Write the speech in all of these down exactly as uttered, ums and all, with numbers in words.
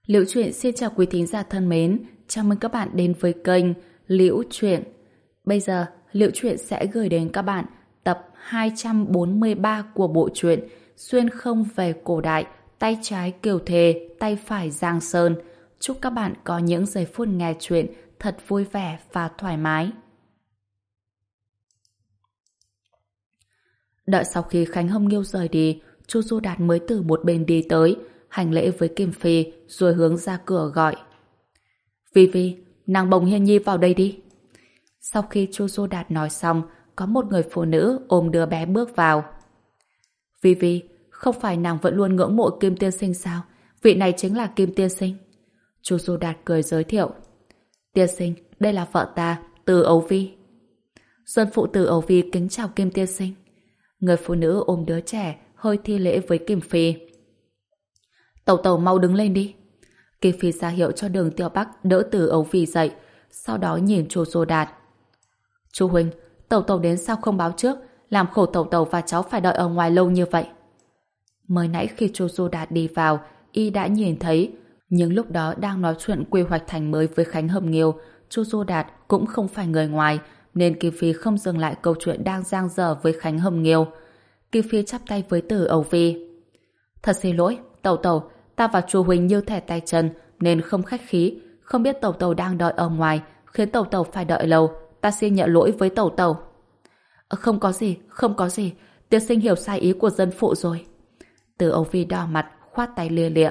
Liễu Chuyện xin chào quý thính giả thân mến, chào mừng các bạn đến với kênh Liễu Chuyện. Bây giờ, Liễu Chuyện sẽ gửi đến các bạn tập hai trăm bốn mươi ba của bộ truyện Xuyên không về cổ đại, tay trái Kiều Thề, tay phải Giang Sơn. Chúc các bạn có những giây phút nghe chuyện thật vui vẻ và thoải mái. Đợi sau khi Khánh Hồng Nghiêu rời đi, Chu Du Đạt mới từ một bên đi tới, hành lễ với Kim Phi rồi hướng ra cửa gọi. Vi Vi, nàng Bồng Hiên Nhi vào đây đi. Sau khi Chu Du Đạt nói xong, có một người phụ nữ ôm đứa bé bước vào. Vi Vi, không phải nàng vẫn luôn ngưỡng mộ Kim Tiên Sinh sao? Vị này chính là Kim Tiên Sinh. Chu Du Đạt cười giới thiệu. Tiên Sinh, đây là vợ ta, Từ Ấu Vi. Dân phụ Từ Ấu Vi kính chào Kim Tiên Sinh. Người phụ nữ ôm đứa trẻ, hơi thi lễ với Kim Phi. Tẩu tẩu mau đứng lên đi. Kim Phi ra hiệu cho Đường Tiểu Bắc đỡ Từ Ấu Vi dậy, sau đó nhìn Chu Du Đạt. Chu huynh, tẩu tẩu đến sao không báo trước, làm khổ tẩu tẩu và cháu phải đợi ở ngoài lâu như vậy. Mới nãy khi Chu Du Đạt đi vào, y đã nhìn thấy, nhưng lúc đó đang nói chuyện quy hoạch thành mới với Khánh Hồng Nghiêu, Chu Du Đạt cũng không phải người ngoài, nên Kim Phi không dừng lại câu chuyện đang dang dở với Khánh Hồng Nghiêu. Kim Phi chắp tay với Từ Ấu Vi. Thật xin lỗi, tẩu tẩu, ta và Chu huynh như thẻ tay chân nên không khách khí, không biết tẩu tẩu đang đợi ở ngoài, khiến tẩu tẩu phải đợi lâu, ta xin nhận lỗi với tẩu tẩu. À, không có gì, không có gì, tiên sinh hiểu sai ý của dân phụ rồi. Từ Ấu Vi đỏ mặt, khoát tay lia lịa.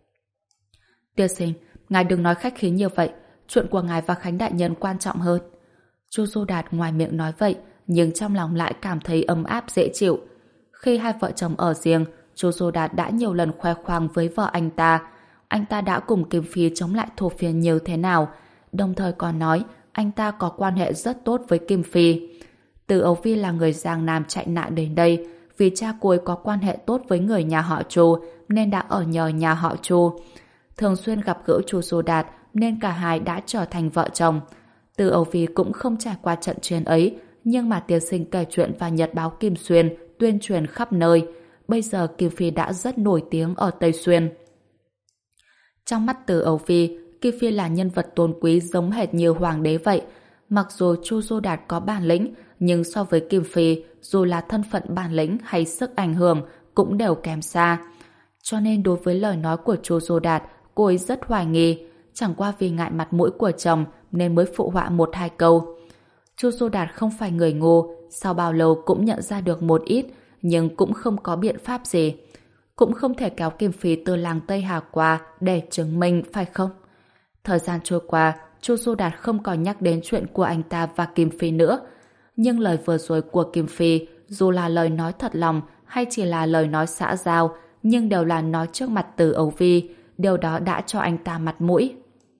Tiên sinh, ngài đừng nói khách khí như vậy, chuyện của ngài và Khánh đại nhân quan trọng hơn. Chu Du Đạt ngoài miệng nói vậy, nhưng trong lòng lại cảm thấy ấm áp dễ chịu. Khi hai vợ chồng ở riêng, Chu Du Đạt đã nhiều lần khoe khoang với vợ anh ta. Anh ta đã cùng Kim Phi chống lại Thổ Phiên như thế nào, đồng thời còn nói anh ta có quan hệ rất tốt với Kim Phi. Từ Ấu Vi là người Giang Nam chạy nạn đến đây, vì cha cô ấy có quan hệ tốt với người nhà họ Chu nên đã ở nhờ nhà họ Chu. Thường xuyên gặp gỡ Chu Du Đạt nên cả hai đã trở thành vợ chồng. Từ Ấu Vi cũng không trải qua trận chiến ấy, nhưng mà tiên sinh kể chuyện và nhật báo Kim Xuyên tuyên truyền khắp nơi. Bây giờ Kim Phi đã rất nổi tiếng ở Tây Xuyên. Trong mắt Từ Ấu Vi, Kim Phi là nhân vật tôn quý giống hệt như hoàng đế vậy. Mặc dù Chu Du Đạt có bản lĩnh, nhưng so với Kim Phi, dù là thân phận bản lĩnh hay sức ảnh hưởng cũng đều kém xa. Cho nên đối với lời nói của Chu Du Đạt, cô ấy rất hoài nghi, chẳng qua vì ngại mặt mũi của chồng nên mới phụ họa một hai câu. Chu Du Đạt không phải người ngu, sau bao lâu cũng nhận ra được một ít, nhưng cũng không có biện pháp gì. Cũng không thể kéo Kim Phi từ làng Tây Hà qua để chứng minh, phải không? Thời gian trôi qua, Chu Du Đạt không còn nhắc đến chuyện của anh ta và Kim Phi nữa. Nhưng lời vừa rồi của Kim Phi, dù là lời nói thật lòng hay chỉ là lời nói xã giao, nhưng đều là nói trước mặt Từ Ấu Vi. Điều đó đã cho anh ta mặt mũi.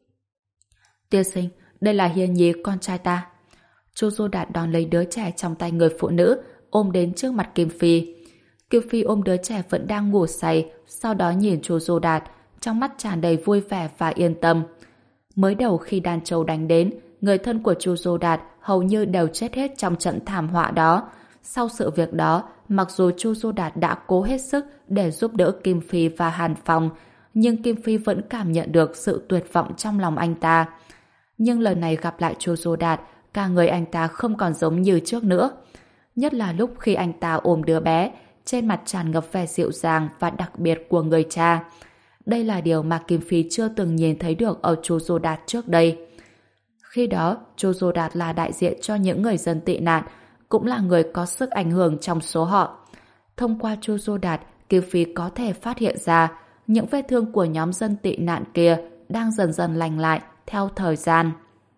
Tiên sinh, đây là Hiên Nhi, con trai ta. Chu Du Đạt đón lấy đứa trẻ trong tay người phụ nữ, ôm đến trước mặt Kim Phi. Kim Phi ôm đứa trẻ vẫn đang ngủ say, sau đó nhìn Chu Du Đạt, trong mắt tràn đầy vui vẻ và yên tâm. Mới đầu khi đàn trâu đánh đến, người thân của Chu Du Đạt hầu như đều chết hết trong trận thảm họa đó. Sau sự việc đó, mặc dù Chu Du Đạt đã cố hết sức để giúp đỡ Kim Phi và Hàn Phong, nhưng Kim Phi vẫn cảm nhận được sự tuyệt vọng trong lòng anh ta. Nhưng lần này gặp lại Chu Du Đạt, cả người anh ta không còn giống như trước nữa. Nhất là lúc khi anh ta ôm đứa bé, trên mặt tràn ngập vẻ dịu dàng và đặc biệt của người cha. Đây là điều mà Kim Phi chưa từng nhìn thấy được ở Chu Du Đạt trước đây. Khi đó, Chu Du Đạt là đại diện cho những người dân tị nạn, cũng là người có sức ảnh hưởng trong số họ. Thông qua Chu Du Đạt, Kim Phi có thể phát hiện ra những vết thương của nhóm dân tị nạn kia đang dần dần lành lại theo thời gian.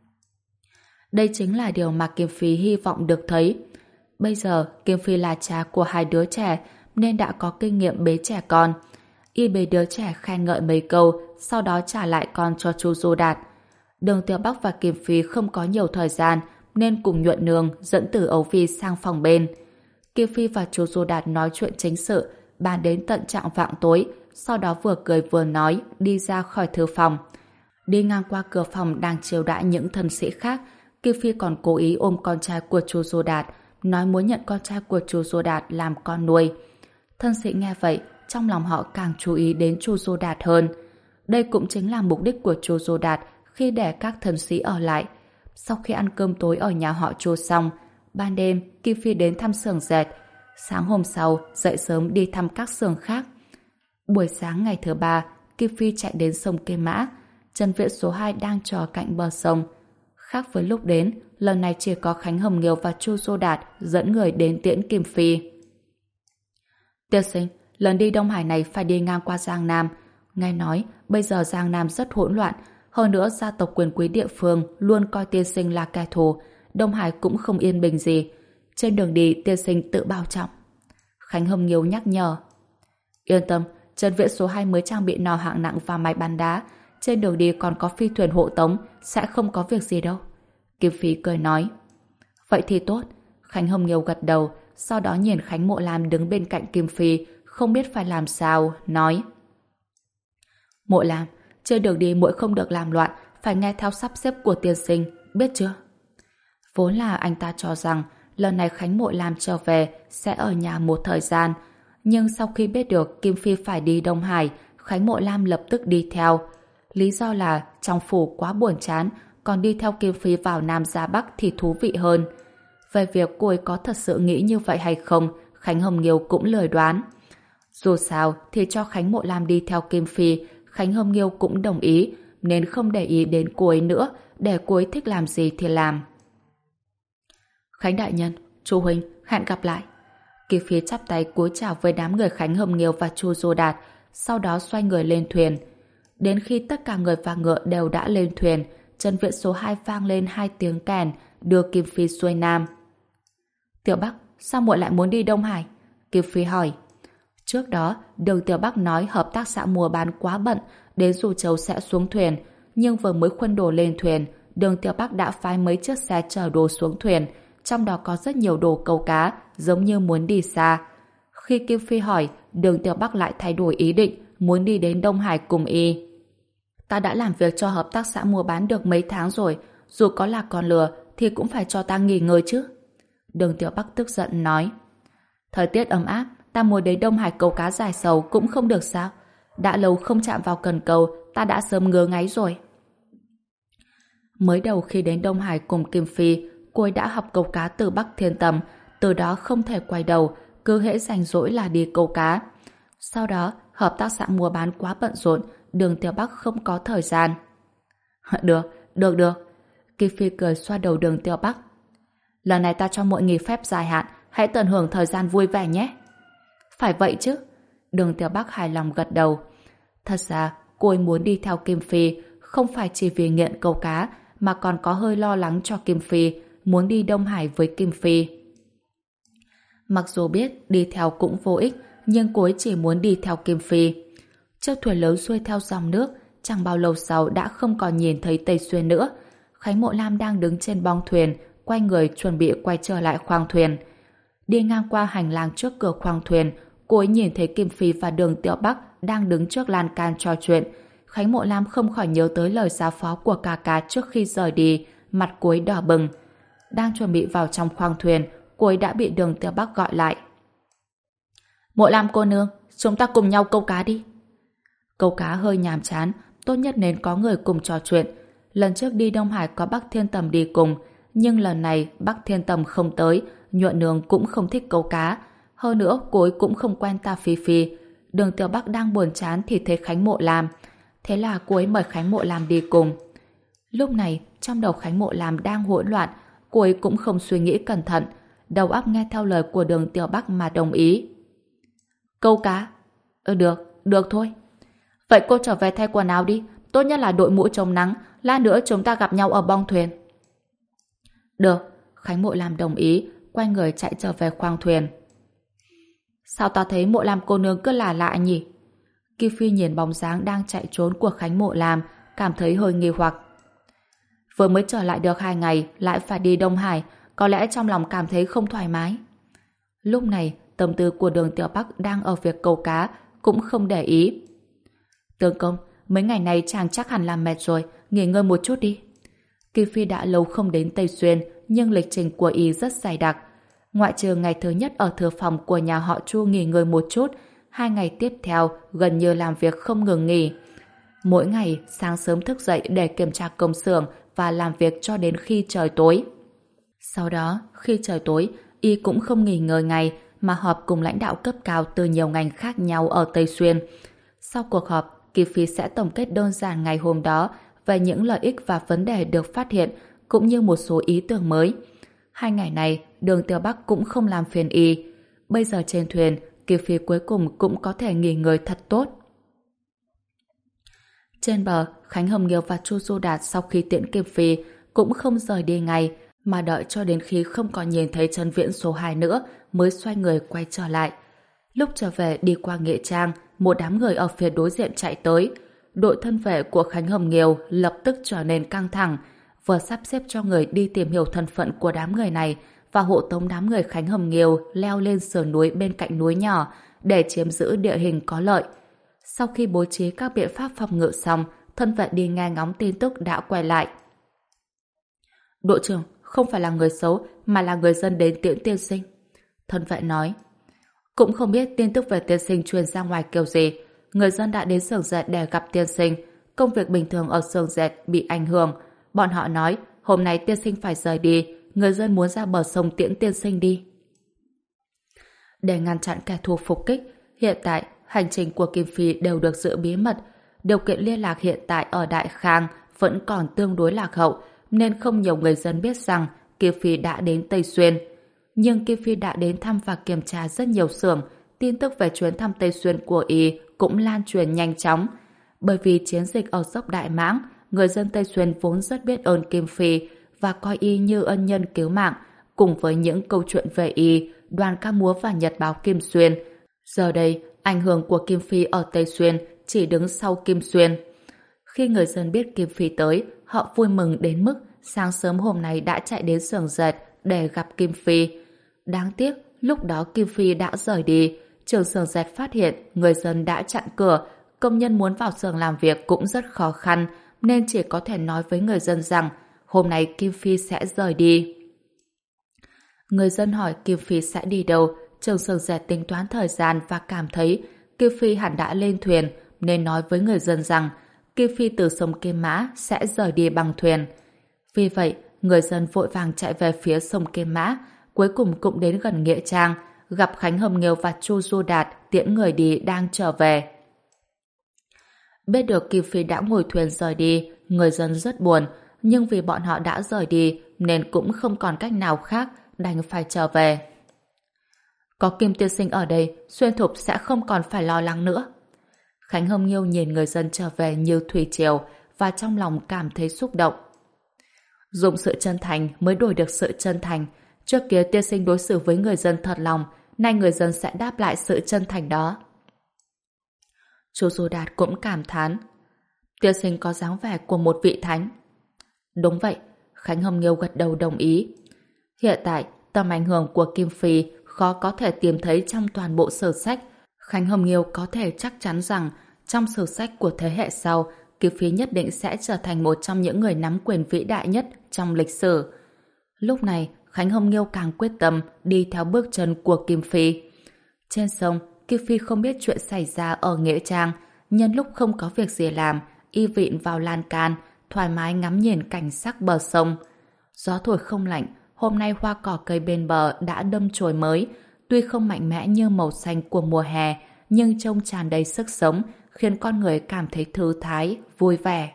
Đây chính là điều mà Kim Phi hy vọng được thấy. Bây giờ, Kim Phi là cha của hai đứa trẻ nên đã có kinh nghiệm bế trẻ con. Y bế đứa trẻ khen ngợi mấy câu, sau đó trả lại con cho Chu Du Đạt. Đường Tiểu Bắc và Kim Phi không có nhiều thời gian nên cùng Nhuận Nương dẫn Từ Ấu Vi sang phòng bên. Kim Phi và Chu Du Đạt nói chuyện chính sự, bàn đến tận trạng vạng tối, sau đó vừa cười vừa nói đi ra khỏi thư phòng. Đi ngang qua cửa phòng đang chiêu đãi những thân sĩ khác, Kim Phi còn cố ý ôm con trai của Chu Du Đạt, nói muốn nhận con trai của Chu Du Đạt làm con nuôi. Thân sĩ nghe vậy, trong lòng họ càng chú ý đến Chu Du Đạt hơn. Đây cũng chính là mục đích của Chu Dô Đạt khi để các thân sĩ ở lại. Sau khi ăn cơm tối ở nhà họ Chu xong, ban đêm Kim Phi đến thăm xưởng dệt. Sáng hôm sau, dậy sớm đi thăm các xưởng khác. Buổi sáng ngày thứ ba, Kim Phi chạy đến sông Kê Mã. Trần Viễn số hai đang chờ cạnh bờ sông. Khác với lúc đến, lần này chỉ có Khánh Hồng Nghiêu và Chu Dô Đạt dẫn người đến tiễn Kim Phi. Tiên sinh, lần đi Đông Hải này phải đi ngang qua Giang Nam. Nghe nói, bây giờ Giang Nam rất hỗn loạn. Hơn nữa, gia tộc quyền quý địa phương luôn coi tiên sinh là kẻ thù. Đông Hải cũng không yên bình gì. Trên đường đi, tiên sinh tự bảo trọng. Khánh Hồng Nghiêu nhắc nhở. Yên tâm, Trần Viễn số hai mới trang bị nỏ hạng nặng và máy bắn đá. Trên đường đi còn có phi thuyền hộ tống, sẽ không có việc gì đâu. Kim Phi cười nói. Vậy thì tốt. Khánh Hồng Nghiêu gật đầu, sau đó nhìn Khánh Mộ Lam đứng bên cạnh Kim Phi, không biết phải làm sao, nói. Mộ Lam, trên đường đi muội không được làm loạn, phải nghe theo sắp xếp của tiên sinh, biết chưa? Vốn là anh ta cho rằng lần này Khánh Mộ Lam trở về sẽ ở nhà một thời gian, nhưng sau khi biết được Kim Phi phải đi Đông Hải, Khánh Mộ Lam lập tức đi theo. Lý do là trong phủ quá buồn chán, còn đi theo Kim Phi vào Nam ra Bắc thì thú vị hơn. Về việc cô ấy có thật sự nghĩ như vậy hay không, Khánh Hồng Nghiêu cũng lười đoán. Dù sao thì cho Khánh Mộ Lam đi theo Kim Phi, Khánh Hồng Nghiêu cũng đồng ý, nên không để ý đến cô ấy nữa, để cô ấy thích làm gì thì làm. Khánh đại nhân, Chu huynh, hẹn gặp lại. Kim Phi chắp tay cúi chào với đám người Khánh Hồng Nghiêu và Chu Dô Đạt, sau đó xoay người lên thuyền. Đến khi tất cả người và ngựa đều đã lên thuyền, Trần Viễn số hai vang lên hai tiếng kèn, đưa Kim Phi xuôi nam. Tiểu Bắc, sao muội lại muốn đi Đông Hải? Kim Phi hỏi. Trước đó, Đường Tiểu Bắc nói hợp tác xã mua bán quá bận, đến Du Châu sẽ xuống thuyền, nhưng vừa mới khuân đồ lên thuyền, Đường Tiểu Bắc đã phái mấy chiếc xe chở đồ xuống thuyền, trong đó có rất nhiều đồ câu cá, giống như muốn đi xa. Khi Kim Phi hỏi, Đường Tiểu Bắc lại thay đổi ý định, muốn đi đến Đông Hải cùng y. Ta đã làm việc cho hợp tác xã mua bán được mấy tháng rồi, dù có là con lừa thì cũng phải cho ta nghỉ ngơi chứ. Đường Tiểu Bắc tức giận nói. Thời tiết ấm áp, ta muốn đến Đông Hải câu cá giải sầu cũng không được sao? Đã lâu không chạm vào cần cầu, ta đã sớm ngứa ngáy rồi. Mới đầu khi đến Đông Hải cùng Kim Phi, cô ấy đã học câu cá từ Bắc Thiên Tầm, từ đó không thể quay đầu, cứ hễ rảnh rỗi là đi câu cá. Sau đó, hợp tác xã mua bán quá bận rộn, Đường Tiểu Bắc không có thời gian. Được, được, được. Kim Phi cười xoa đầu Đường Tiểu Bắc. Lần này ta cho muội nghỉ phép dài hạn, hãy tận hưởng thời gian vui vẻ nhé. Phải vậy chứ. Đường Tiểu Bắc hài lòng gật đầu. Thật ra, cô ấy muốn đi theo Kim Phi, không phải chỉ vì nghiện câu cá, mà còn có hơi lo lắng cho Kim Phi, muốn đi Đông Hải với Kim Phi. Mặc dù biết đi theo cũng vô ích, nhưng cô ấy chỉ muốn đi theo Kim Phi. Chiếc thuyền lớn xuôi theo dòng nước, chẳng bao lâu sau đã không còn nhìn thấy Tây Xuyên nữa. Khánh Mộ Lam đang đứng trên bong thuyền, quay người chuẩn bị quay trở lại khoang thuyền. Đi ngang qua hành lang trước cửa khoang thuyền, cô ấy nhìn thấy Kim Phi và Đường Tiểu Bắc đang đứng trước lan can trò chuyện. Khánh Mộ Lam không khỏi nhớ tới lời giao phó của ca ca trước khi rời đi, mặt cô ấy đỏ bừng. Đang chuẩn bị vào trong khoang thuyền, cô ấy đã bị Đường Tiểu Bắc gọi lại. Mộ Lam cô nương, chúng ta cùng nhau câu cá đi. Câu cá hơi nhàm chán, tốt nhất nên có người cùng trò chuyện. Lần trước đi Đông Hải có Bắc Thiên Tầm đi cùng, nhưng lần này Bắc Thiên Tầm không tới, Nhuận Nương cũng không thích câu cá. Hơn nữa, cô ấy cũng không quen Ta Phi Phi. Đường Tiểu Bắc đang buồn chán thì thấy Khánh Mộ Lam. Thế là cô ấy mời Khánh Mộ Lam đi cùng. Lúc này, trong đầu Khánh Mộ Lam đang hỗn loạn, cô ấy cũng không suy nghĩ cẩn thận, đầu óc nghe theo lời của Đường Tiểu Bắc mà đồng ý. Câu cá? Ừ được, được thôi. Vậy cô trở về thay quần áo đi, tốt nhất là đội mũ chống nắng, lát nữa chúng ta gặp nhau ở bong thuyền. Được, Khánh Mộ Lam đồng ý, quay người chạy trở về khoang thuyền. Sao ta thấy Mộ Lam cô nương cứ lạ lạ nhỉ? Kim Phi nhìn bóng dáng đang chạy trốn của Khánh Mộ Lam, cảm thấy hơi nghi hoặc. Vừa mới trở lại được hai ngày, lại phải đi Đông Hải, có lẽ trong lòng cảm thấy không thoải mái. Lúc này, tâm tư của Đường Tiểu Bắc đang ở việc câu cá, cũng không để ý. Tướng công, mấy ngày này chàng chắc hẳn làm mệt rồi, nghỉ ngơi một chút đi. Kim Phi đã lâu không đến Tây Xuyên, nhưng lịch trình của y rất dày đặc. Ngoại trừ ngày thứ nhất ở thư phòng của nhà họ Chu nghỉ ngơi một chút, hai ngày tiếp theo gần như làm việc không ngừng nghỉ. Mỗi ngày sáng sớm thức dậy để kiểm tra công xưởng và làm việc cho đến khi trời tối. Sau đó, khi trời tối, y cũng không nghỉ ngơi ngày mà họp cùng lãnh đạo cấp cao từ nhiều ngành khác nhau ở Tây Xuyên. Sau cuộc họp, Kim Phi sẽ tổng kết đơn giản ngày hôm đó về những lợi ích và vấn đề được phát hiện cũng như một số ý tưởng mới. Hai ngày này, Đường Tiêu Bắc cũng không làm phiền y. Bây giờ trên thuyền, Kim Phi cuối cùng cũng có thể nghỉ ngơi thật tốt. Trên bờ, Khánh Hồng Nghiêu và Chu Du Đạt sau khi tiễn Kim Phi cũng không rời đi ngay, mà đợi cho đến khi không còn nhìn thấy Trần Viễn số hai nữa mới xoay người quay trở lại. Lúc trở về đi qua Nghĩa Trang, một đám người ở phía đối diện chạy tới. Đội thân vệ của Khánh Hồng Nghiêu lập tức trở nên căng thẳng, vừa sắp xếp cho người đi tìm hiểu thân phận của đám người này và hộ tống đám người Khánh Hồng Nghiêu leo lên sườn núi bên cạnh núi nhỏ để chiếm giữ địa hình có lợi. Sau khi bố trí các biện pháp phòng ngự xong, thân vệ đi nghe ngóng tin tức đã quay lại. Đội trưởng, không phải là người xấu mà là người dân đến tiễn tiên sinh. Thân vệ nói. Cũng không biết tin tức về tiên sinh truyền ra ngoài kiểu gì. Người dân đã đến xưởng dệt để gặp tiên sinh. Công việc bình thường ở xưởng dệt bị ảnh hưởng. Bọn họ nói hôm nay tiên sinh phải rời đi. Người dân muốn ra bờ sông tiễn tiên sinh đi. Để ngăn chặn kẻ thù phục kích, hiện tại hành trình của Kim Phi đều được giữ bí mật. Điều kiện liên lạc hiện tại ở Đại Khang vẫn còn tương đối lạc hậu, nên không nhiều người dân biết rằng Kim Phi đã đến Tây Xuyên. Nhưng Kim Phi đã đến thăm và kiểm tra rất nhiều xưởng, tin tức về chuyến thăm Tây Xuyên của y cũng lan truyền nhanh chóng. Bởi vì chiến dịch ở dốc Đại Mãng, người dân Tây Xuyên vốn rất biết ơn Kim Phi và coi y như ân nhân cứu mạng. Cùng với những câu chuyện về y, đoàn ca múa và nhật báo Kim Xuyên, giờ đây ảnh hưởng của Kim Phi ở Tây Xuyên chỉ đứng sau Kim Xuyên. Khi người dân biết Kim Phi tới, họ vui mừng đến mức sáng sớm hôm nay đã chạy đến xưởng dệt để gặp Kim Phi. Đáng tiếc, lúc đó Kim Phi đã rời đi. Trưởng xưởng dệt phát hiện người dân đã chặn cửa, công nhân muốn vào xưởng làm việc cũng rất khó khăn, nên chỉ có thể nói với người dân rằng hôm nay Kim Phi sẽ rời đi. Người dân hỏi Kim Phi sẽ đi đâu, trưởng xưởng dệt tính toán thời gian và cảm thấy Kim Phi hẳn đã lên thuyền, nên nói với người dân rằng Kim Phi từ sông Kim Mã sẽ rời đi bằng thuyền. Vì vậy, người dân vội vàng chạy về phía sông Kim Mã, cuối cùng cũng đến gần Nghĩa Trang, gặp Khánh Hồng Nghiêu và Chu Du Đạt tiễn người đi đang trở về. Biết được Kim Phi đã ngồi thuyền rời đi, người dân rất buồn, nhưng vì bọn họ đã rời đi nên cũng không còn cách nào khác, đành phải trở về. Có Kim tiên sinh ở đây, Xuyên Thục sẽ không còn phải lo lắng nữa. Khánh Hồng Nghiêu nhìn người dân trở về như thủy triều và trong lòng cảm thấy xúc động. Dùng sự chân thành mới đổi được sự chân thành. Trước kia tiên sinh đối xử với người dân thật lòng, nay người dân sẽ đáp lại sự chân thành đó. Chu Du Đạt cũng cảm thán. Tiên sinh có dáng vẻ của một vị thánh. Đúng vậy, Khánh Hồng Nghiêu gật đầu đồng ý. Hiện tại, tầm ảnh hưởng của Kim Phi khó có thể tìm thấy trong toàn bộ sử sách. Khánh Hồng Nghiêu có thể chắc chắn rằng trong sử sách của thế hệ sau, Kim Phi nhất định sẽ trở thành một trong những người nắm quyền vĩ đại nhất trong lịch sử. Lúc này, Khánh Hồng Nghiêu càng quyết tâm đi theo bước chân của Kim Phi. Trên sông, Kim Phi không biết chuyện xảy ra ở Nghĩa Trang. Nhân lúc không có việc gì làm, y vịn vào lan can, thoải mái ngắm nhìn cảnh sắc bờ sông. Gió thổi không lạnh, hôm nay hoa cỏ cây bên bờ đã đâm chồi mới. Tuy không mạnh mẽ như màu xanh của mùa hè, nhưng trông tràn đầy sức sống, khiến con người cảm thấy thư thái, vui vẻ.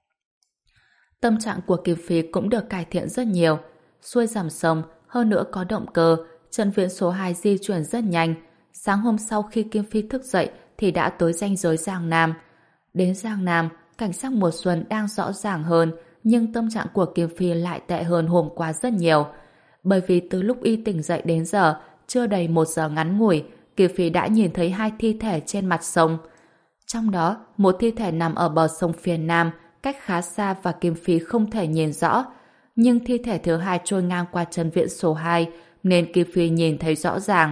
Tâm trạng của Kim Phi cũng được cải thiện rất nhiều. Xuôi dòng sông, hơn nữa có động cơ, Trần Viễn số hai di chuyển rất nhanh. Sáng hôm sau khi Kim Phi thức dậy thì đã tới ranh giới Giang Nam. Đến Giang Nam, cảnh sắc mùa xuân đang rõ ràng hơn, nhưng tâm trạng của Kim Phi lại tệ hơn hôm qua rất nhiều. Bởi vì từ lúc y tỉnh dậy đến giờ, chưa đầy một giờ ngắn ngủi, Kim Phi đã nhìn thấy hai thi thể trên mặt sông. Trong đó, một thi thể nằm ở bờ sông phía nam, cách khá xa và Kim Phi không thể nhìn rõ. Nhưng thi thể thứ hai trôi ngang qua Trần Viễn số hai, nên Kim Phi nhìn thấy rõ ràng.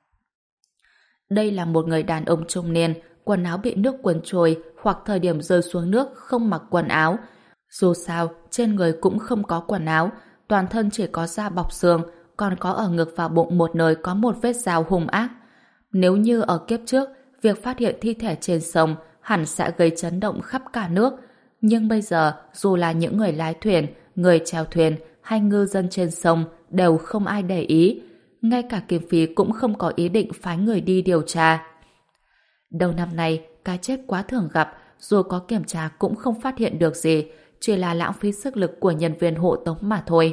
Đây là một người đàn ông trung niên, quần áo bị nước cuốn trôi hoặc thời điểm rơi xuống nước không mặc quần áo. Dù sao, trên người cũng không có quần áo, toàn thân chỉ có da bọc xương, còn có ở ngực và bụng một nơi có một vết dao hung ác. Nếu như ở kiếp trước, việc phát hiện thi thể trên sông hẳn sẽ gây chấn động khắp cả nước. Nhưng bây giờ, dù là những người lái thuyền, người chèo thuyền hay ngư dân trên sông đều không ai để ý. Ngay cả Kim Phi cũng không có ý định phái người đi điều tra. Đầu năm nay, cái chết quá thường gặp, dù có kiểm tra cũng không phát hiện được gì, chỉ là lãng phí sức lực của nhân viên hộ tống mà thôi.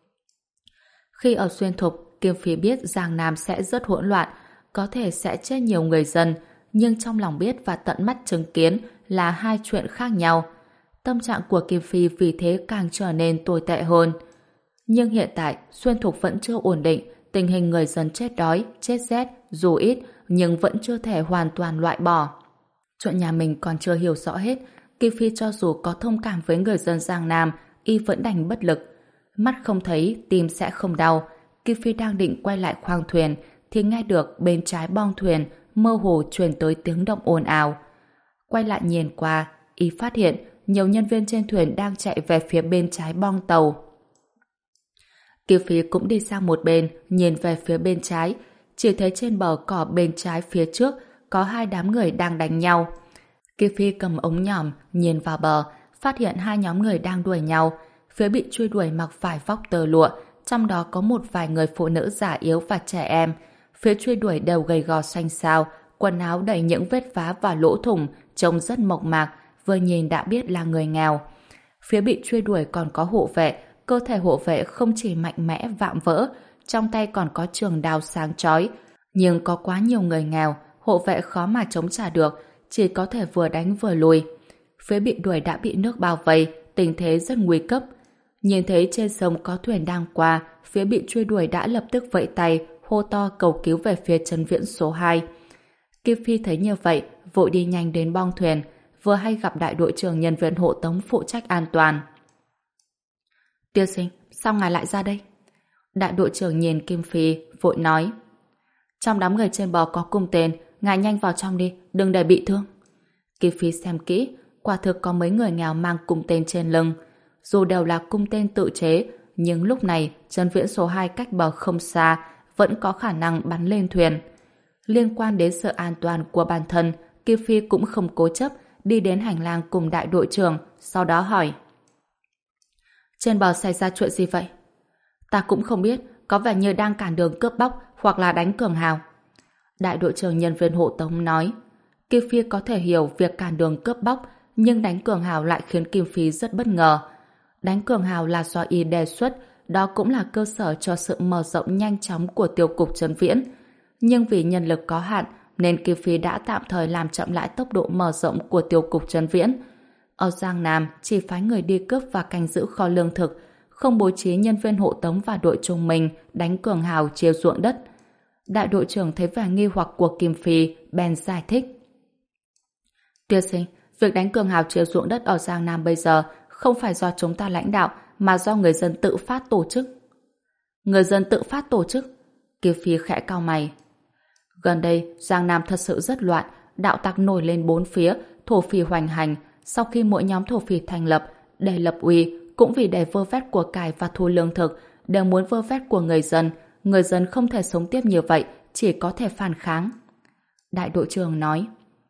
Khi ở Xuyên Thục, Kim Phi biết Giang Nam sẽ rất hỗn loạn, có thể sẽ chết nhiều người dân, nhưng trong lòng biết và tận mắt chứng kiến là hai chuyện khác nhau. Tâm trạng của Kim Phi vì thế càng trở nên tồi tệ hơn. Nhưng hiện tại, Xuyên Thục vẫn chưa ổn định, tình hình người dân chết đói, chết rét, dù ít, nhưng vẫn chưa thể hoàn toàn loại bỏ. Chuyện nhà mình còn chưa hiểu rõ hết, Kim Phi cho dù có thông cảm với người dân Giang Nam, y vẫn đành bất lực. Mắt không thấy, tim sẽ không đau. Kim Phi đang định quay lại khoang thuyền, thì nghe được bên trái bong thuyền mơ hồ truyền tới tiếng động ồn ào. Quay lại nhìn qua, y phát hiện nhiều nhân viên trên thuyền đang chạy về phía bên trái bong tàu. Kim Phi cũng đi sang một bên, nhìn về phía bên trái, chỉ thấy trên bờ cỏ bên trái phía trước có hai đám người đang đánh nhau. Kim Phi cầm ống nhòm, nhìn vào bờ, phát hiện hai nhóm người đang đuổi nhau. Phía bị truy đuổi mặc vải vóc tơ lụa, trong đó có một vài người phụ nữ già yếu và trẻ em. Phía truy đuổi đều gầy gò xanh xao, quần áo đầy những vết vá và lỗ thủng, trông rất mộc mạc, vừa nhìn đã biết là người nghèo. Phía bị truy đuổi còn có hộ vệ, cơ thể hộ vệ không chỉ mạnh mẽ vạm vỡ, trong tay còn có trường đao sáng chói. Nhưng có quá nhiều người nghèo, hộ vệ khó mà chống trả được, chỉ có thể vừa đánh vừa lùi. Phía bị đuổi đã bị nước bao vây, tình thế rất nguy cấp. Nhìn thấy trên sông có thuyền đang qua, phía bị truy đuổi đã lập tức vẫy tay, hô to cầu cứu về phía Trấn Viễn số hai. Kim Phi thấy như vậy, vội đi nhanh đến bong thuyền, vừa hay gặp đại đội trưởng nhân viên hộ tống phụ trách an toàn. Tiên sinh, sao ngài lại ra đây? Đại đội trưởng nhìn Kim Phi, vội nói. Trong đám người trên bờ có cung tên, ngài nhanh vào trong đi, đừng để bị thương. Kim Phi xem kỹ, quả thực có mấy người nghèo mang cung tên trên lưng. Dù đều là cung tên tự chế, nhưng lúc này Trấn Viễn số hai cách bờ không xa, vẫn có khả năng bắn lên thuyền. Liên quan đến sự an toàn của bản thân, Kim Phi cũng không cố chấp, đi đến hành lang cùng đại đội trưởng, sau đó hỏi. Trên bờ xảy ra chuyện gì vậy? Ta cũng không biết, có vẻ như đang cản đường cướp bóc hoặc là đánh cường hào. Đại đội trưởng nhân viên hộ tống nói. Kim Phi có thể hiểu việc cản đường cướp bóc, nhưng đánh cường hào lại khiến Kim Phi rất bất ngờ. Đánh cường hào là do y đề xuất, đó cũng là cơ sở cho sự mở rộng nhanh chóng của tiêu cục Trấn Viễn. Nhưng vì nhân lực có hạn, nên Kim Phi đã tạm thời làm chậm lại tốc độ mở rộng của tiêu cục Trấn Viễn. Ở Giang Nam chỉ phái người đi cướp và canh giữ kho lương thực, không bố trí nhân viên hộ tống và đội trung mình đánh cường hào chia ruộng đất. Đại đội trưởng thấy vẻ nghi hoặc của Kim Phi, bèn giải thích. Tiên sinh, việc đánh cường hào chia ruộng đất ở Giang Nam bây giờ không phải do chúng ta lãnh đạo, mà do người dân tự phát tổ chức. Người dân tự phát tổ chức? Kim Phi khẽ cau mày. Gần đây, Giang Nam thật sự rất loạn, đạo tặc nổi lên bốn phía, thổ phỉ hoành hành. Sau khi mỗi nhóm thổ phỉ thành lập, để lập uy, cũng vì để vơ vét của cải và thu lương thực, đều muốn vơ vét của người dân. Người dân không thể sống tiếp như vậy, chỉ có thể phản kháng. Đại đội trưởng nói.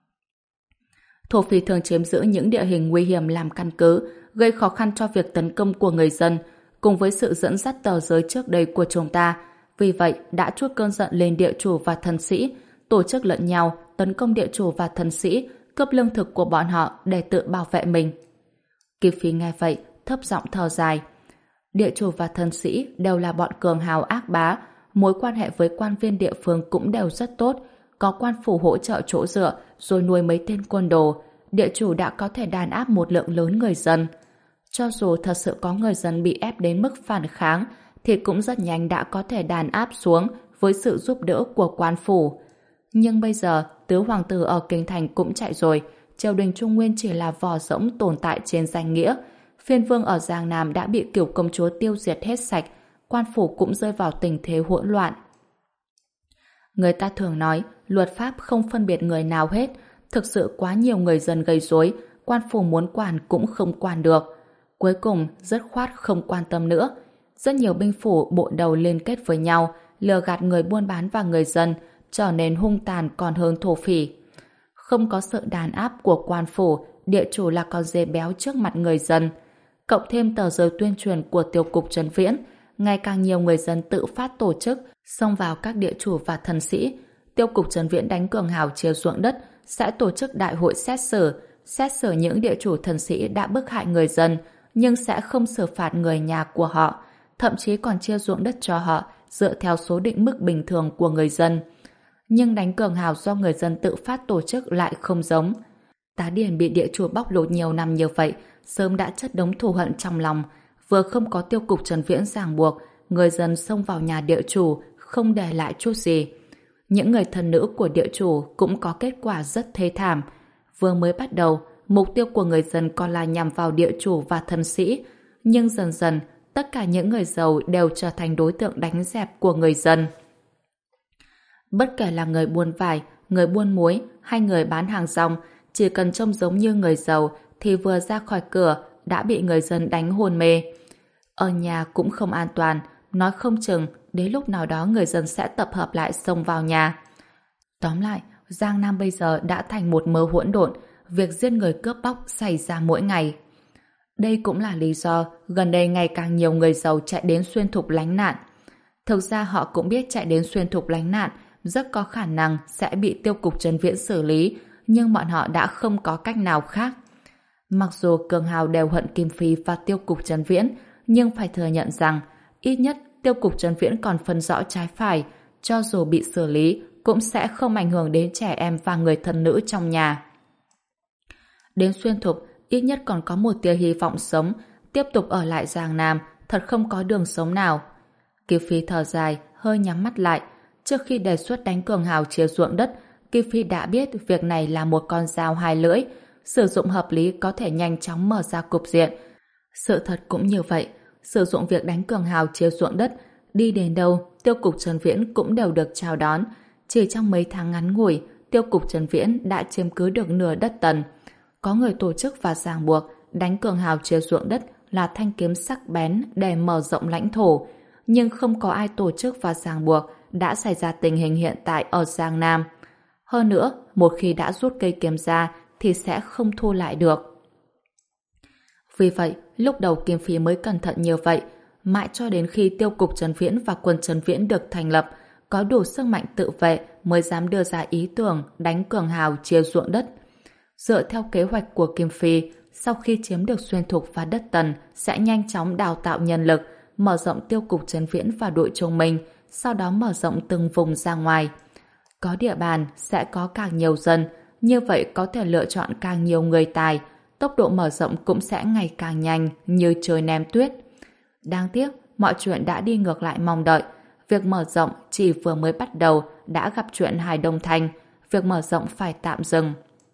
Thổ phỉ thường chiếm giữ những địa hình nguy hiểm làm căn cứ, gây khó khăn cho việc tấn công của người dân, cùng với sự dẫn dắt tờ giới trước đây của chúng ta. Vì vậy, đã trút cơn giận lên địa chủ và thần sĩ, tổ chức lẫn nhau, tấn công địa chủ và thần sĩ, cướp lương thực của bọn họ để tự bảo vệ mình. Kim Phi nghe vậy, thấp giọng thở dài. Địa chủ và thần sĩ đều là bọn cường hào ác bá, mối quan hệ với quan viên địa phương cũng đều rất tốt, có quan phủ hỗ trợ chỗ dựa, rồi nuôi mấy tên côn đồ. Địa chủ đã có thể đàn áp một lượng lớn người dân. Cho dù thật sự có người dân bị ép đến mức phản kháng, thì cũng rất nhanh đã có thể đàn áp xuống với sự giúp đỡ của quan phủ. Nhưng bây giờ, tứ hoàng tử ở Kinh Thành cũng chạy rồi, triều đình Trung Nguyên chỉ là vỏ rỗng tồn tại trên danh nghĩa. Phiên vương ở Giang Nam đã bị Cửu công chúa tiêu diệt hết sạch, quan phủ cũng rơi vào tình thế hỗn loạn. Người ta thường nói, luật pháp không phân biệt người nào hết, thực sự quá nhiều người dân gây rối, quan phủ muốn quản cũng không quản được. Cuối cùng, dứt khoát không quan tâm nữa. Rất nhiều binh phủ bộ đầu liên kết với nhau, lừa gạt người buôn bán và người dân, trở nên hung tàn còn hơn thổ phỉ. không có sự đàn áp của quan phủ, địa chủ là con dê béo trước mặt người dân. Cộng thêm tờ rơi tuyên truyền của tiêu cục Trấn Viễn, ngày càng nhiều người dân tự phát tổ chức xông vào các địa chủ và thần sĩ. Tiêu cục Trấn Viễn đánh cường hào chia ruộng đất, sẽ tổ chức đại hội xét xử, xét xử những địa chủ thần sĩ đã bức hại người dân, nhưng sẽ không xử phạt người nhà của họ, thậm chí còn chia ruộng đất cho họ dựa theo số định mức bình thường của người dân. Nhưng đánh cường hào do người dân tự phát tổ chức lại không giống. Tá Điền bị địa chủ bóc lột nhiều năm như vậy, sớm đã chất đống thù hận trong lòng. Vừa không có tiêu cục Trấn Viễn ràng buộc, người dân xông vào nhà địa chủ, không để lại chút gì. Những người thân nữ của địa chủ cũng có kết quả rất thê thảm. Vừa mới bắt đầu, mục tiêu của người dân còn là nhằm vào địa chủ và thần sĩ, nhưng dần dần, tất cả những người giàu đều trở thành đối tượng đánh dẹp của người dân. Bất kể là người buôn vải, người buôn muối hay người bán hàng rong, chỉ cần trông giống như người giàu thì vừa ra khỏi cửa đã bị người dân đánh hôn mê. Ở nhà cũng không an toàn, nói không chừng đến lúc nào đó người dân sẽ tập hợp lại xông vào nhà. Tóm lại, Giang Nam bây giờ đã thành một mớ hỗn độn, việc giết người cướp bóc xảy ra mỗi ngày. Đây cũng là lý do gần đây ngày càng nhiều người giàu chạy đến Xuyên Thục lánh nạn. Thực ra họ cũng biết chạy đến Xuyên Thục lánh nạn rất có khả năng sẽ bị tiêu cục Trấn Viễn xử lý, nhưng bọn họ đã không có cách nào khác. Mặc dù cường hào đều hận Kim Phi và tiêu cục Trấn Viễn, nhưng phải thừa nhận rằng ít nhất tiêu cục Trấn Viễn còn phân rõ trái phải, cho dù bị xử lý cũng sẽ không ảnh hưởng đến trẻ em và người thân nữ trong nhà. Đến Xuyên Thục ít nhất còn có một tia hy vọng sống, tiếp tục ở lại Giang Nam thật không có đường sống nào. Kim Phi thở dài, hơi nhắm mắt lại. Trước khi đề xuất đánh cường hào chia ruộng đất, Kim Phi đã biết việc này là một con dao hai lưỡi, sử dụng hợp lý có thể nhanh chóng mở ra cục diện. Sự thật cũng như vậy, sử dụng việc đánh cường hào chia ruộng đất, đi đến đâu, tiêu cục Trấn Viễn cũng đều được chào đón. Chỉ trong mấy tháng ngắn ngủi, tiêu cục Trấn Viễn đã chiếm cứ được nửa đất Tần. Có người tổ chức và ràng buộc, đánh cường hào chia ruộng đất là thanh kiếm sắc bén để mở rộng lãnh thổ, nhưng không có ai tổ chức và ràng buộc đã xảy ra tình hình hiện tại ở Giang Nam. Hơn nữa, một khi đã rút cây kiếm ra thì sẽ không thu lại được. Vì vậy, lúc đầu Kim Phi mới cẩn thận như vậy, mãi cho đến khi tiêu cục Trấn Viễn và quân Trấn Viễn được thành lập, có đủ sức mạnh tự vệ mới dám đưa ra ý tưởng đánh cường hào chia ruộng đất. Dựa theo kế hoạch của Kim Phi, sau khi chiếm được Xuyên Thục và đất Tần, sẽ nhanh chóng đào tạo nhân lực, mở rộng tiêu cục Trấn Viễn và đội trung minh, sau đó mở rộng từng vùng ra ngoài. Có địa bàn sẽ có càng nhiều dân, như vậy có thể lựa chọn càng nhiều người tài, tốc độ mở rộng cũng sẽ ngày càng nhanh như trời ném tuyết. Đáng tiếc, mọi chuyện đã đi ngược lại mong đợi. Việc mở rộng chỉ vừa mới bắt đầu đã gặp chuyện hài đồng thành, việc mở rộng phải tạm dừng.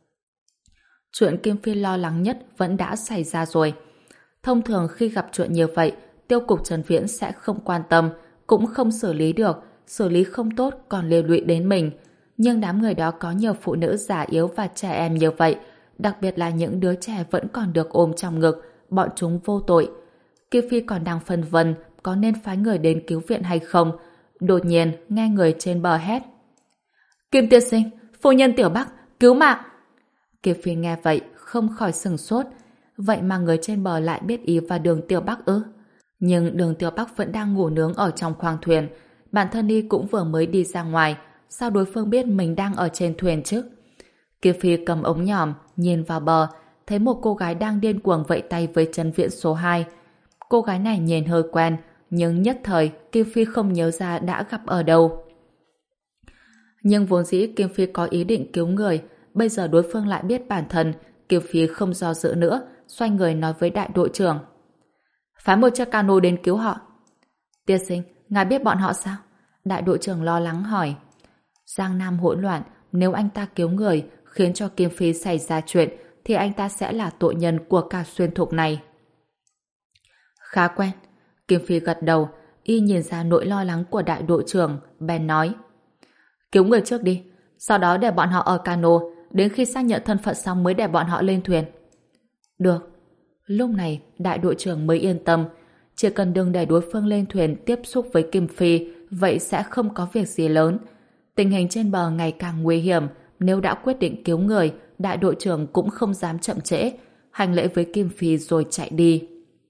Chuyện Kim Phi lo lắng nhất vẫn đã xảy ra rồi. Thông thường khi gặp chuyện như vậy, tiêu cục Trấn Viễn sẽ không quan tâm, cũng không xử lý được, xử lý không tốt còn liên lụy đến mình. Nhưng đám người đó có nhiều phụ nữ già yếu và trẻ em như vậy, đặc biệt là những đứa trẻ vẫn còn được ôm trong ngực, bọn chúng vô tội. Kim Phi còn đang phân vân có nên phái người đến cứu viện hay không. Đột nhiên nghe người trên bờ hét: Kim tiên sinh, phu nhân Tiểu Bắc, cứu mạng! Kim Phi nghe vậy không khỏi sửng sốt. Vậy mà người trên bờ lại biết ý và Đường Tiểu Bắc ư? Nhưng Đường Tiểu Bắc vẫn đang ngủ nướng ở trong khoang thuyền. Bản thân y cũng vừa mới đi ra ngoài, sao đối phương biết mình đang ở trên thuyền chứ? Kim Phi cầm ống nhòm nhìn vào bờ, thấy một cô gái đang điên cuồng vẫy tay với Trấn Viễn số hai. Cô gái này nhìn hơi quen, nhưng nhất thời Kim Phi không nhớ ra đã gặp ở đâu. Nhưng vốn dĩ Kim Phi có ý định cứu người, bây giờ đối phương lại biết bản thân, Kim Phi không do dự nữa, xoay người nói với đại đội trưởng: phái một chiếc cano đến cứu họ. Tiên sinh, ngài biết bọn họ sao? Đại đội trưởng lo lắng hỏi. Giang Nam hỗn loạn, nếu anh ta cứu người khiến cho Kim Phi xảy ra chuyện thì anh ta sẽ là tội nhân của cả Xuyên Thục này. Khá quen. Kim Phi gật đầu, y nhìn ra nỗi lo lắng của đại đội trưởng, bèn nói: cứu người trước đi, sau đó để bọn họ ở cano, đến khi xác nhận thân phận xong mới để bọn họ lên thuyền. Được. Lúc này đại đội trưởng mới yên tâm, chỉ cần đừng để đối phương lên thuyền tiếp xúc với Kim Phi, vậy sẽ không có việc gì lớn. Tình hình trên bờ ngày càng nguy hiểm, nếu đã quyết định cứu người, đại đội trưởng cũng không dám chậm trễ, hành lễ với Kim Phi rồi chạy đi.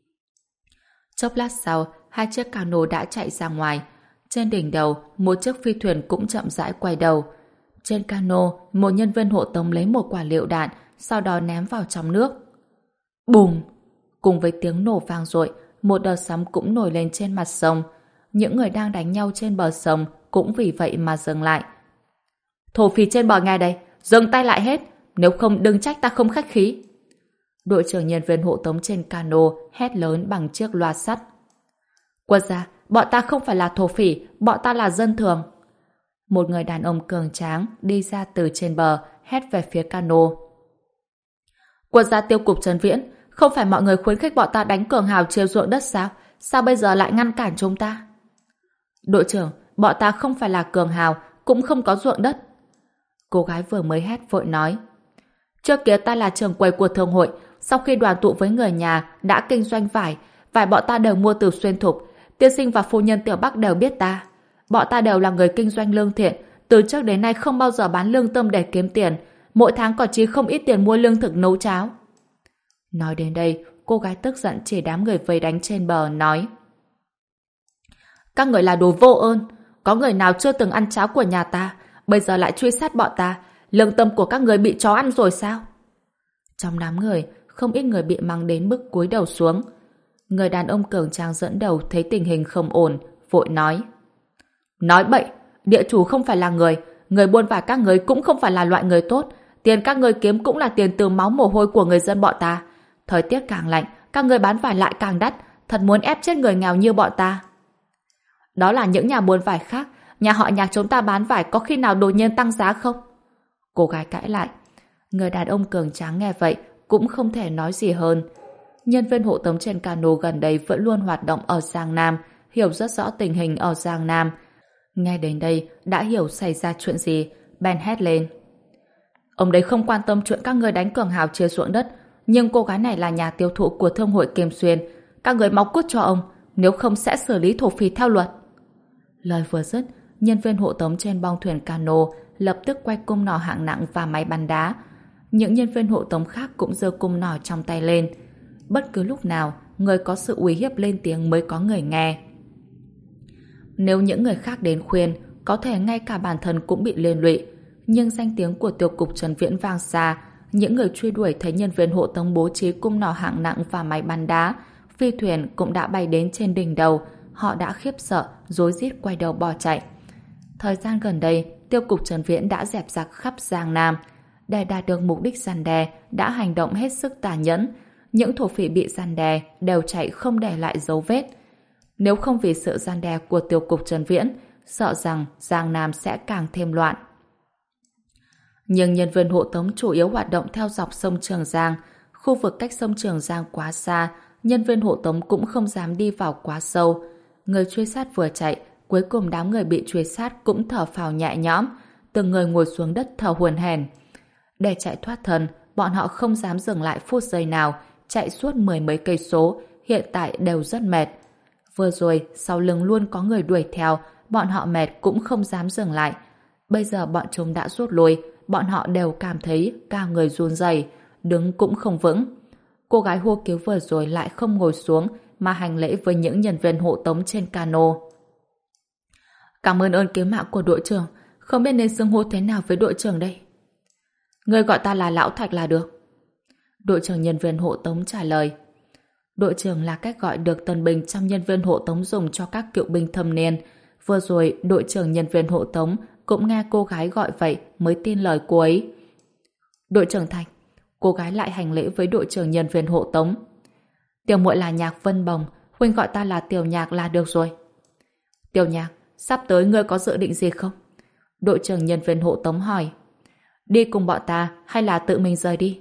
Chốc lát sau, hai chiếc cano đã chạy ra ngoài. Trên đỉnh đầu, một chiếc phi thuyền cũng chậm rãi quay đầu. Trên cano, một nhân viên hộ tống lấy một quả lựu đạn, sau đó ném vào trong nước. Bùm! Cùng với tiếng nổ vang dội, một đợt sóng cũng nổi lên trên mặt sông. Những người đang đánh nhau trên bờ sông cũng vì vậy mà dừng lại. Thổ phỉ trên bờ ngay đây, dừng tay lại hết, nếu không đừng trách ta không khách khí. Đội trưởng nhân viên hộ tống trên cano hét lớn bằng chiếc loa sắt. Quân gia, bọn ta không phải là thổ phỉ, bọn ta là dân thường. Một người đàn ông cường tráng đi ra từ trên bờ, hét về phía cano. Quân gia Tiêu cục Trấn Viễn, không phải mọi người khuyến khích bọn ta đánh cường hào chia ruộng đất sao? Sao bây giờ lại ngăn cản chúng ta? Đội trưởng, bọn ta không phải là cường hào, cũng không có ruộng đất. Cô gái vừa mới hét vội nói. Trước kia ta là trưởng quầy của thương hội, sau khi đoàn tụ với người nhà đã kinh doanh vải, vải bọn ta đều mua từ Xuyên Thục. Tiên sinh và phu nhân Tiểu Bắc đều biết ta. Bọn ta đều là người kinh doanh lương thiện, từ trước đến nay không bao giờ bán lương tâm để kiếm tiền, mỗi tháng còn chi không ít tiền mua lương thực nấu cháo. Nói đến đây, cô gái tức giận chỉ đám người vây đánh trên bờ nói. Các người là đồ vô ơn, có người nào chưa từng ăn cháo của nhà ta, bây giờ lại truy sát bọn ta, lương tâm của các người bị chó ăn rồi sao? Trong đám người, không ít người bị mắng đến mức cúi đầu xuống. Người đàn ông cường tráng dẫn đầu thấy tình hình không ổn, vội nói. Nói bậy, địa chủ không phải là người, người buôn vải các người cũng không phải là loại người tốt, tiền các người kiếm cũng là tiền từ máu mồ hôi của người dân bọn ta. Thời tiết càng lạnh, các người bán vải lại càng đắt, thật muốn ép chết người nghèo như bọn ta. Đó là những nhà buôn vải khác, nhà họ Nhạc chúng ta bán vải có khi nào đột nhiên tăng giá không? Cô gái cãi lại. Người đàn ông cường tráng nghe vậy cũng không thể nói gì hơn. Nhân viên hộ tống trên cano gần đây vẫn luôn hoạt động ở Giang Nam, hiểu rất rõ tình hình ở Giang Nam. Nghe đến đây đã hiểu xảy ra chuyện gì, bèn hét lên. Ông đấy không quan tâm chuyện các người đánh cường hào chia ruộng đất, nhưng cô gái này là nhà tiêu thụ của thương hội Kim Xuyên. Các người mau cút cho ông, nếu không sẽ xử lý thổ phỉ theo luật. Lời vừa dứt, nhân viên hộ tống trên bong thuyền cano lập tức quay cung nỏ hạng nặng và máy bắn đá. Những nhân viên hộ tống khác cũng giơ cung nỏ trong tay lên. Bất cứ lúc nào, người có sự uy hiếp lên tiếng mới có người nghe. Nếu những người khác đến khuyên, có thể ngay cả bản thân cũng bị liên lụy. Nhưng danh tiếng của Tiêu cục Trấn Viễn vang xa, những người truy đuổi thấy nhân viên hộ tống bố trí cung nỏ hạng nặng và máy bắn đá, phi thuyền cũng đã bay đến trên đỉnh đầu, họ đã khiếp sợ, rối rít quay đầu bỏ chạy. Thời gian gần đây, Tiêu cục Trấn Viễn đã dẹp giặc khắp Giang Nam. Để đạt được mục đích răn đe, đã hành động hết sức tàn nhẫn. Những thổ phỉ bị răn đe đều chạy không để lại dấu vết. Nếu không vì sự răn đe của Tiêu cục Trấn Viễn, sợ rằng Giang Nam sẽ càng thêm loạn. Nhưng nhân viên hộ tống chủ yếu hoạt động theo dọc sông Trường Giang. Khu vực cách sông Trường Giang quá xa, nhân viên hộ tống cũng không dám đi vào quá sâu. Người truy sát vừa chạy, cuối cùng đám người bị truy sát cũng thở phào nhẹ nhõm, từng người ngồi xuống đất thở hổn hển. Để chạy thoát thân, bọn họ không dám dừng lại phút giây nào, chạy suốt mười mấy cây số, hiện tại đều rất mệt. Vừa rồi, sau lưng luôn có người đuổi theo, bọn họ mệt cũng không dám dừng lại. Bây giờ bọn chúng đã rút lui, bọn họ đều cảm thấy cả người run rẩy, đứng cũng không vững. Cô gái hô cứu vừa rồi lại không ngồi xuống mà hành lễ với những nhân viên hộ tống trên cano. Cảm ơn ơn cứu mạng của đội trưởng, không biết nên xưng hô thế nào với đội trưởng đây. Người gọi ta là Lão Thạch là được. Đội trưởng nhân viên hộ tống trả lời. Đội trưởng là cách gọi được tân binh trong nhân viên hộ tống dùng cho các cựu binh thâm niên. Vừa rồi đội trưởng nhân viên hộ tống cũng nghe cô gái gọi vậy mới tin lời cô ấy. Đội trưởng Thạch. Cô gái lại hành lễ với đội trưởng nhân viên hộ tống. Tiểu muội là Nhạc Vân Bồng, huynh gọi ta là Tiểu Nhạc là được rồi. Tiểu Nhạc, sắp tới ngươi có dự định gì không? Đội trưởng nhân viên hộ tống hỏi. Đi cùng bọn ta hay là tự mình rời đi?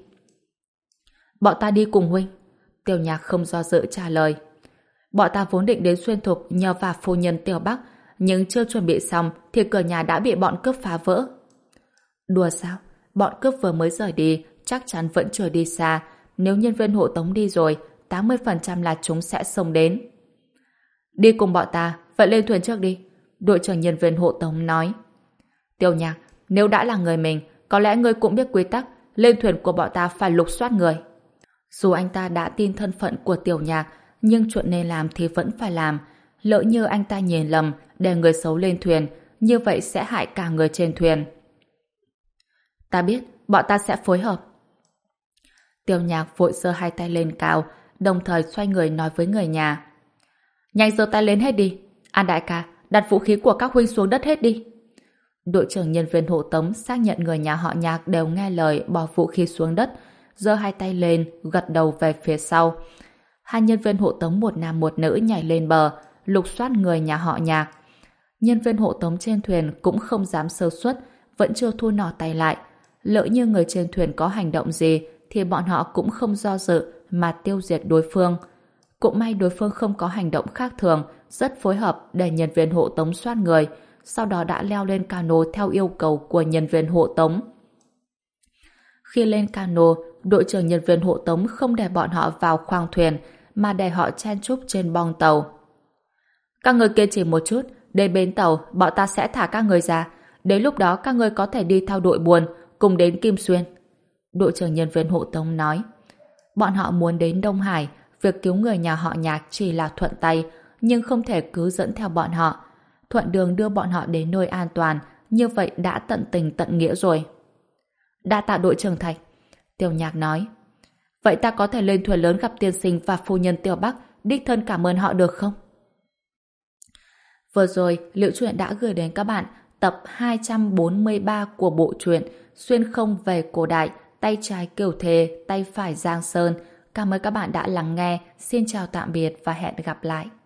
Bọn ta đi cùng huynh. Tiểu Nhạc không do dự trả lời. Bọn ta vốn định đến Xuyên Thục nhờ vào phu nhân Tiểu Bắc, nhưng chưa chuẩn bị xong thì cửa nhà đã bị bọn cướp phá vỡ. Đùa sao? Bọn cướp vừa mới rời đi, chắc chắn vẫn chưa đi xa. Nếu nhân viên hộ tống đi rồi, tám mươi phần trăm là chúng sẽ xông đến. Đi cùng bọn ta, vậy lên thuyền trước đi. Đội trưởng nhân viên hộ tống nói. Tiểu Nhạc, nếu đã là người mình, Có lẽ ngươi cũng biết quy tắc, lên thuyền của bọn ta phải lục soát người. Dù anh ta đã tin thân phận của Tiểu Nhạc, nhưng chuyện nên làm thì vẫn phải làm. Lỡ như anh ta nhìn lầm để người xấu lên thuyền, như vậy sẽ hại cả người trên thuyền. Ta biết, bọn ta sẽ phối hợp. Tiểu Nhạc vội giơ hai tay lên cao, đồng thời xoay người nói với người nhà. Nhanh giơ tay lên hết đi. An đại ca, đặt vũ khí của các huynh xuống đất hết đi. Đội trưởng nhân viên hộ tống xác nhận người nhà họ Nhạc đều nghe lời bỏ vũ khí xuống đất, giơ hai tay lên, gật đầu về phía sau. Hai nhân viên hộ tống một nam một nữ nhảy lên bờ, lục soát người nhà họ Nhạc. Nhân viên hộ tống trên thuyền cũng không dám sơ suất, vẫn chưa thu nỏ tay lại. Lỡ như người trên thuyền có hành động gì thì bọn họ cũng không do dự mà tiêu diệt đối phương. Cũng may đối phương không có hành động khác thường, rất phối hợp để nhân viên hộ tống soát người, sau đó đã leo lên cano theo yêu cầu của nhân viên hộ tống. Khi lên cano, đội trưởng nhân viên hộ tống không để bọn họ vào khoang thuyền, mà để họ chen chúc trên bong tàu. Các người kiên trì một chút, đến bến tàu, bọn ta sẽ thả các người ra. Đến lúc đó các người có thể đi theo đội buồn, cùng đến Kim Xuyên. Đội trưởng nhân viên hộ tống nói. Bọn họ muốn đến Đông Hải, việc cứu người nhà họ Nhạc chỉ là thuận tay, nhưng không thể cứ dẫn theo bọn họ. Thuận đường đưa bọn họ đến nơi an toàn, như vậy đã tận tình tận nghĩa rồi. Đa tạ đội trưởng Thạch. Tiểu Nhạc nói. Vậy ta có thể lên thuyền lớn gặp tiên sinh và phu nhân Tiểu Bắc, đích thân cảm ơn họ được không? Vừa rồi, Liễu Chuyện đã gửi đến các bạn tập hai trăm bốn mươi ba của bộ truyện Xuyên không về cổ đại, tay trái Kiều Thề, tay phải Giang Sơn. Cảm ơn các bạn đã lắng nghe. Xin chào tạm biệt và hẹn gặp lại.